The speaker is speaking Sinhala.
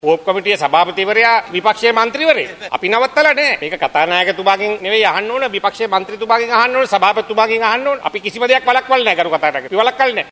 කෝප් කමිටියේ සභාපතිවරයා විපක්ෂයේ മന്ത്രിවරේ. අපි නවත්තලා නැහැ. මේක කතානායකතුමාගෙන් නෙවෙයි අහන්න ඕන, විපක්ෂයේ മന്ത്രിතුමාගෙන් අහන්න ඕන, සභාපතිතුමාගෙන් අහන්න ඕන. අපි කිසිම දෙයක් වළක්වන්නේ නැහැ කරු කතානායක. අපි වළක්වන්නේ නැහැ.